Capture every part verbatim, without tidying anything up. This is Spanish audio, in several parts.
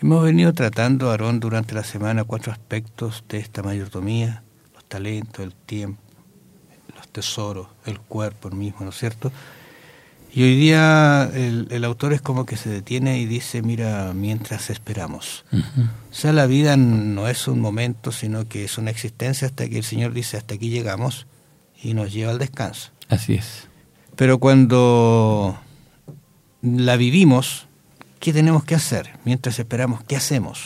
Hemos venido tratando, Aarón, durante la semana cuatro aspectos de esta mayordomía: los talentos, el tiempo, los tesoros, el cuerpo mismo, ¿no es cierto? Y hoy día el, el autor es como que se detiene y dice, mira, mientras esperamos. Uh-huh. O sea, la vida no es un momento, sino que es una existencia hasta que el Señor dice, hasta aquí llegamos, y nos lleva al descanso. Así es. Pero cuando la vivimos, ¿qué tenemos que hacer? Mientras esperamos, ¿qué hacemos?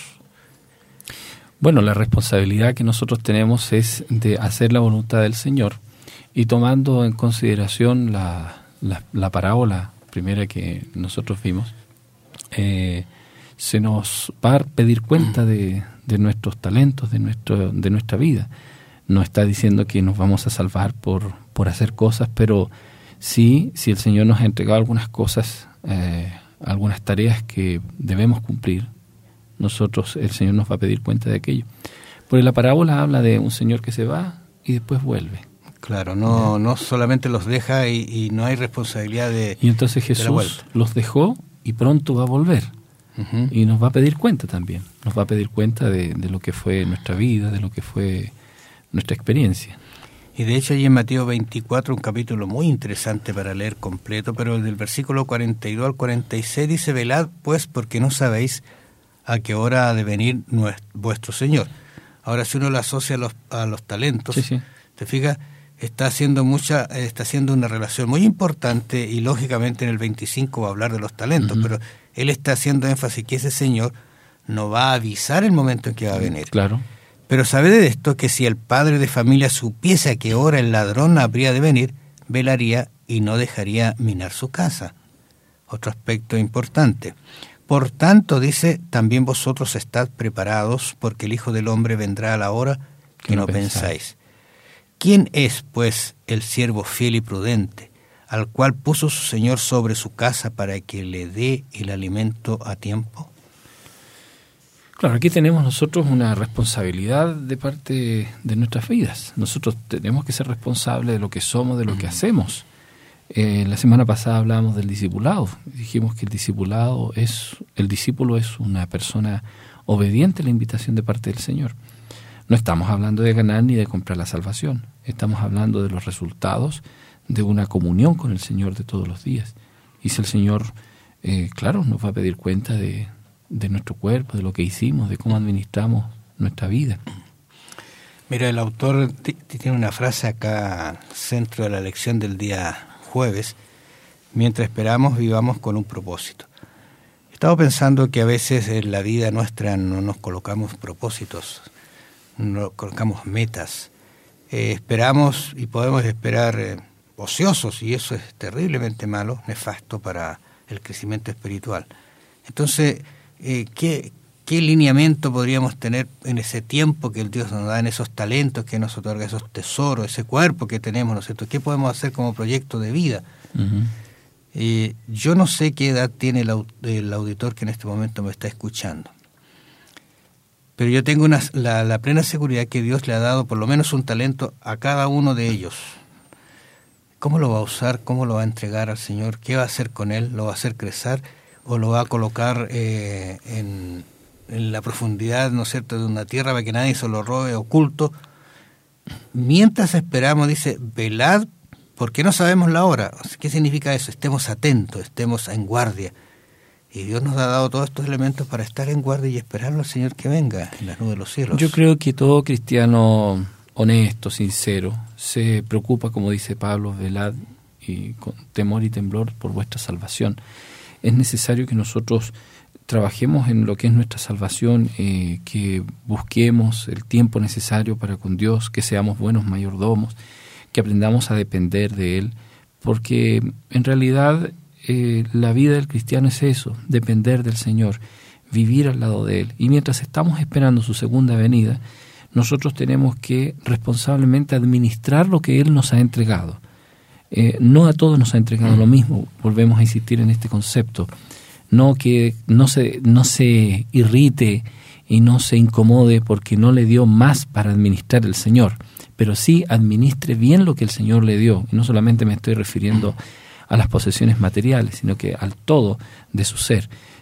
Bueno, la responsabilidad que nosotros tenemos es de hacer la voluntad del Señor, y tomando en consideración la... La, la parábola primera que nosotros vimos, eh, se nos va a pedir cuenta de, de nuestros talentos, de nuestro, de nuestra vida. No está diciendo que nos vamos a salvar por, por hacer cosas, pero sí, si el Señor nos ha entregado algunas cosas, eh, algunas tareas que debemos cumplir, nosotros, el Señor nos va a pedir cuenta de aquello. Porque la parábola habla de un Señor que se va y después vuelve. Claro, no, no solamente los deja y, y no hay responsabilidad de Y entonces Jesús los dejó y pronto va a volver. Uh-huh. Y nos va a pedir cuenta también. Nos va a pedir cuenta de, de lo que fue nuestra vida, de lo que fue nuestra experiencia. Y de hecho, allí en Mateo veinticuatro, un capítulo muy interesante para leer completo, pero del versículo cuarenta y dos al cuarenta y seis dice, velad pues, porque no sabéis a qué hora ha de venir nuestro, vuestro Señor. Ahora, si uno lo asocia a los, a los talentos, sí, sí. ¿te fijas? Está haciendo mucha, está haciendo una relación muy importante, y lógicamente en el veinticinco va a hablar de los talentos, uh-huh. pero él está haciendo énfasis que ese Señor no va a avisar el momento en que va a venir. Claro. Pero sabed de esto, que si el padre de familia supiese a qué hora el ladrón habría de venir, velaría y no dejaría minar su casa. Otro aspecto importante. Por tanto, dice, también vosotros estad preparados, porque el Hijo del Hombre vendrá a la hora que, que no pensáis. pensáis. ¿Quién es, pues, el siervo fiel y prudente, al cual puso su Señor sobre su casa para que le dé el alimento a tiempo? Claro, aquí tenemos nosotros una responsabilidad de parte de nuestras vidas. Nosotros tenemos que ser responsables de lo que somos, de lo que hacemos. Eh, la semana pasada hablábamos del discipulado. Dijimos que el discipulado es, el discípulo es una persona obediente a la invitación de parte del Señor. No estamos hablando de ganar ni de comprar la salvación. Estamos hablando de los resultados de una comunión con el Señor de todos los días. Y si el Señor, eh, claro, nos va a pedir cuenta de, de nuestro cuerpo, de lo que hicimos, de cómo administramos nuestra vida. Mira, el autor t- tiene una frase acá, centro de la lección del día jueves: mientras esperamos, vivamos con un propósito. He estado pensando que a veces en la vida nuestra no nos colocamos propósitos, no colocamos metas. Eh, esperamos y podemos esperar eh, ociosos, y eso es terriblemente malo, nefasto para el crecimiento espiritual. Entonces, eh, ¿qué, qué lineamiento podríamos tener en ese tiempo que el Dios nos da, en esos talentos que nos otorga, esos tesoros, ese cuerpo que tenemos, ¿no es cierto? ¿Qué podemos hacer como proyecto de vida? Uh-huh. Eh, yo no sé qué edad tiene el, el auditor que en este momento me está escuchando, pero yo tengo una, la, la plena seguridad que Dios le ha dado por lo menos un talento a cada uno de ellos. ¿Cómo lo va a usar? ¿Cómo lo va a entregar al Señor? ¿Qué va a hacer con él? ¿Lo va a hacer crecer o lo va a colocar eh, en, en la profundidad, ¿no es cierto?, de una tierra para que nadie se lo robe, oculto? Mientras esperamos, dice, velad, porque no sabemos la hora. ¿Qué significa eso? Estemos atentos, estemos en guardia. Y Dios nos ha dado todos estos elementos para estar en guardia y esperar al Señor que venga en las nubes de los cielos. Yo creo que todo cristiano honesto, sincero, se preocupa, como dice Pablo, velad y con temor y temblor por vuestra salvación. Es necesario que nosotros trabajemos en lo que es nuestra salvación, eh, que busquemos el tiempo necesario para con Dios, que seamos buenos mayordomos, que aprendamos a depender de Él, porque en realidad eh, la vida del cristiano es eso, depender del Señor, vivir al lado de Él. Y mientras estamos esperando su segunda venida, nosotros tenemos que responsablemente administrar lo que Él nos ha entregado. Eh, no a todos nos ha entregado lo mismo, volvemos a insistir en este concepto. No que no se, no se irrite y no se incomode porque no le dio más para administrar el Señor, pero sí administre bien lo que el Señor le dio. Y no solamente me estoy refiriendo a las posesiones materiales, sino que al todo de su ser.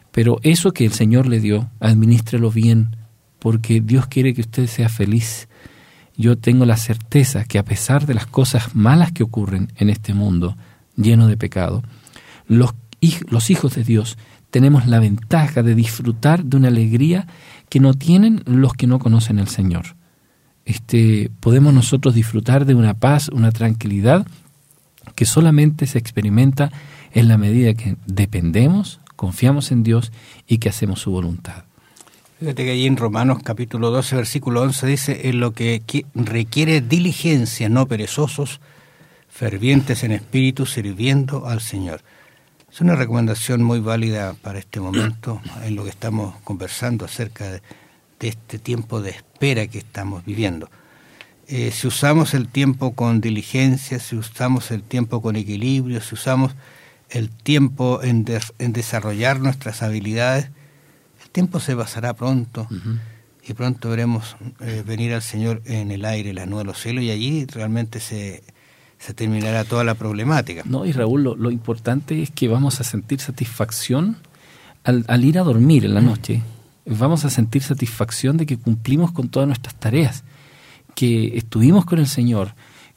Pero eso que el Señor le dio, administrelo bien, porque Dios quiere que usted sea feliz. Yo tengo la certeza que a pesar de las cosas malas que ocurren en este mundo lleno de pecado, los, los hijos de Dios tenemos la ventaja de disfrutar de una alegría que no tienen los que no conocen al Señor. Este, podemos nosotros disfrutar de una paz, una tranquilidad que solamente se experimenta en la medida que dependemos, confiamos en Dios y que hacemos su voluntad. Fíjate que allí en Romanos capítulo doce, versículo once dice, en lo que requiere diligencia, no perezosos, fervientes en espíritu, sirviendo al Señor. Es una recomendación muy válida para este momento, en lo que estamos conversando acerca de, de este tiempo de espera que estamos viviendo. Eh, si usamos el tiempo con diligencia, si usamos el tiempo con equilibrio, si usamos el tiempo en, de, en desarrollar nuestras habilidades, el tiempo se pasará pronto, uh-huh. y pronto veremos eh, venir al Señor en el aire, la nube de los cielos, y allí realmente se, se terminará toda la problemática. No, y Raúl, lo, lo importante es que vamos a sentir satisfacción al, al ir a dormir en la noche. Vamos a sentir satisfacción de que cumplimos con todas nuestras tareas, que estuvimos con el Señor,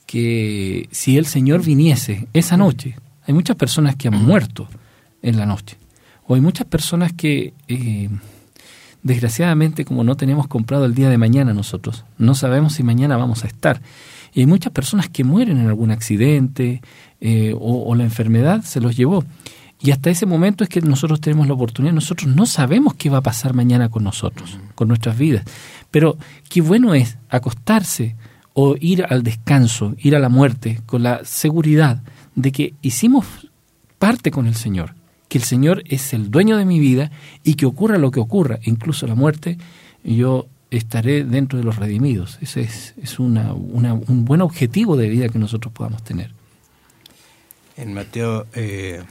que si el Señor viniese esa noche, hay muchas personas que han muerto en la noche, o hay muchas personas que, eh, desgraciadamente, como no tenemos comprado el día de mañana nosotros, no sabemos si mañana vamos a estar. Y hay muchas personas que mueren en algún accidente eh, o, o la enfermedad se los llevó. Y hasta ese momento es que nosotros tenemos la oportunidad, nosotros no sabemos qué va a pasar mañana con nosotros, con nuestras vidas. Pero qué bueno es acostarse o ir al descanso, ir a la muerte, con la seguridad de que hicimos parte con el Señor, que el Señor es el dueño de mi vida y que ocurra lo que ocurra, incluso la muerte, yo estaré dentro de los redimidos. Ese es, es una, una, un buen objetivo de vida que nosotros podamos tener. En Mateo eh,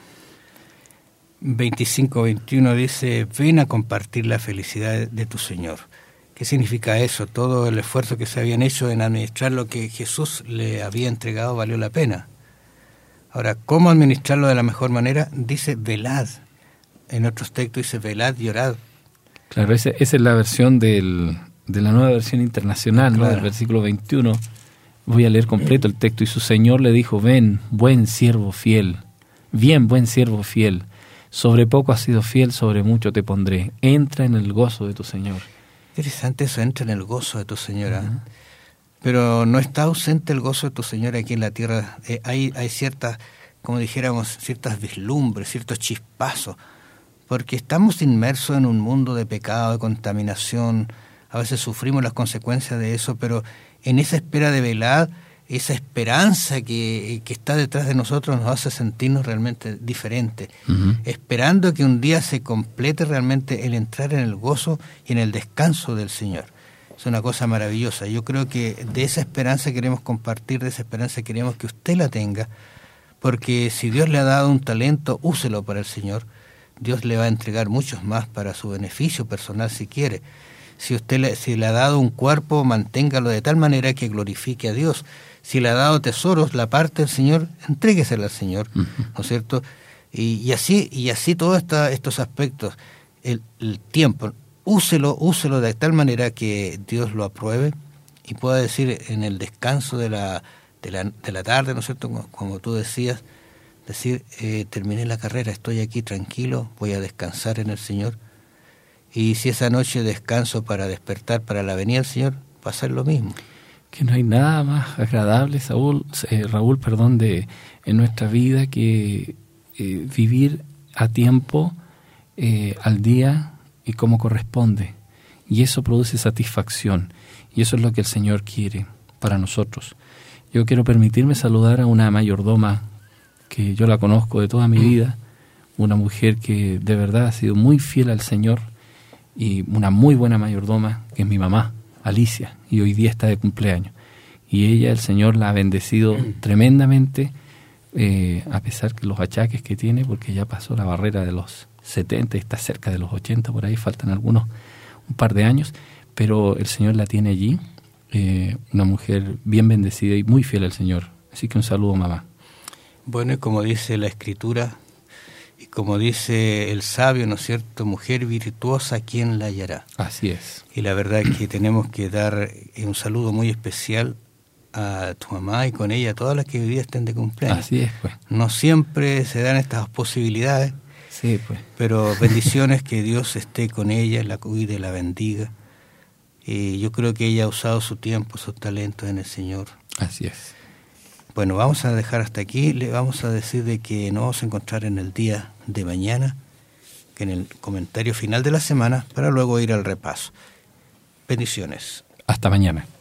veinticinco, veintiuno dice, ven a compartir la felicidad de tu Señor. ¿Qué significa eso? Todo el esfuerzo que se habían hecho en administrar lo que Jesús le había entregado valió la pena. Ahora, ¿cómo administrarlo de la mejor manera? Dice, velad. En otros textos dice, velad y orad. Claro, esa, esa es la versión del, de la nueva versión internacional, claro. ¿No? Del versículo veintiuno. Voy a leer completo el texto. Y su Señor le dijo, ven, buen siervo fiel, bien, buen siervo fiel. Sobre poco has sido fiel, sobre mucho te pondré. Entra en el gozo de tu Señor. Interesante eso, entra en el gozo de tu Señora. Uh-huh. Pero no está ausente el gozo de tu Señor aquí en la tierra. Eh, hay, hay ciertas, como dijéramos, ciertas vislumbres, ciertos chispazos, porque estamos inmersos en un mundo de pecado, de contaminación. A veces sufrimos las consecuencias de eso, pero en esa espera de velar, esa esperanza que, que está detrás de nosotros nos hace sentirnos realmente diferentes, uh-huh. esperando que un día se complete realmente el entrar en el gozo y en el descanso del Señor. Es una cosa maravillosa. Yo creo que de esa esperanza queremos compartir, de esa esperanza queremos que usted la tenga, porque si Dios le ha dado un talento, úselo para el Señor. Dios le va a entregar muchos más para su beneficio personal si quiere. Si usted le, si le ha dado un cuerpo, manténgalo de tal manera que glorifique a Dios. Si le ha dado tesoros, la parte del Señor, entréguesela al Señor, uh-huh. ¿no es cierto? Y, y así y así todos esta, estos aspectos, el, el tiempo, úselo, úselo de tal manera que Dios lo apruebe y pueda decir en el descanso de la, de la, de la tarde, ¿no es cierto? Como, como tú decías, decir, eh, terminé la carrera, estoy aquí tranquilo, voy a descansar en el Señor. Y si esa noche descanso para despertar para la venida del Señor, va a ser lo mismo. Que no hay nada más agradable, Saúl, eh, Raúl, perdón, de en nuestra vida que eh, vivir a tiempo, eh, al día y como corresponde. Y eso produce satisfacción. Y eso es lo que el Señor quiere para nosotros. Yo quiero permitirme saludar a una mayordoma que yo la conozco de toda mi vida, una mujer que de verdad ha sido muy fiel al Señor y una muy buena mayordoma, que es mi mamá, Alicia, y hoy día está de cumpleaños. Y ella, el Señor la ha bendecido tremendamente, eh, a pesar de los achaques que tiene, porque ya pasó la barrera de los setenta, está cerca de los ochenta, por ahí faltan algunos, un par de años, pero el Señor la tiene allí, eh, una mujer bien bendecida y muy fiel al Señor. Así que un saludo, mamá. Bueno, y como dice la Escritura, Y como dice el sabio, ¿no es cierto?, mujer virtuosa, ¿quién la hallará? Así es. Y la verdad es que tenemos que dar un saludo muy especial a tu mamá y con ella a todas las que hoy día estén de cumpleaños. Así es, pues. No siempre se dan estas posibilidades, sí, pues. pero bendiciones, que Dios esté con ella, la cuide, la bendiga. Y yo creo que ella ha usado su tiempo, sus talentos en el Señor. Así es. Bueno, vamos a dejar hasta aquí. Le vamos a decir de que nos vamos a encontrar en el día de mañana, que en el comentario final de la semana, para luego ir al repaso. Bendiciones. Hasta mañana.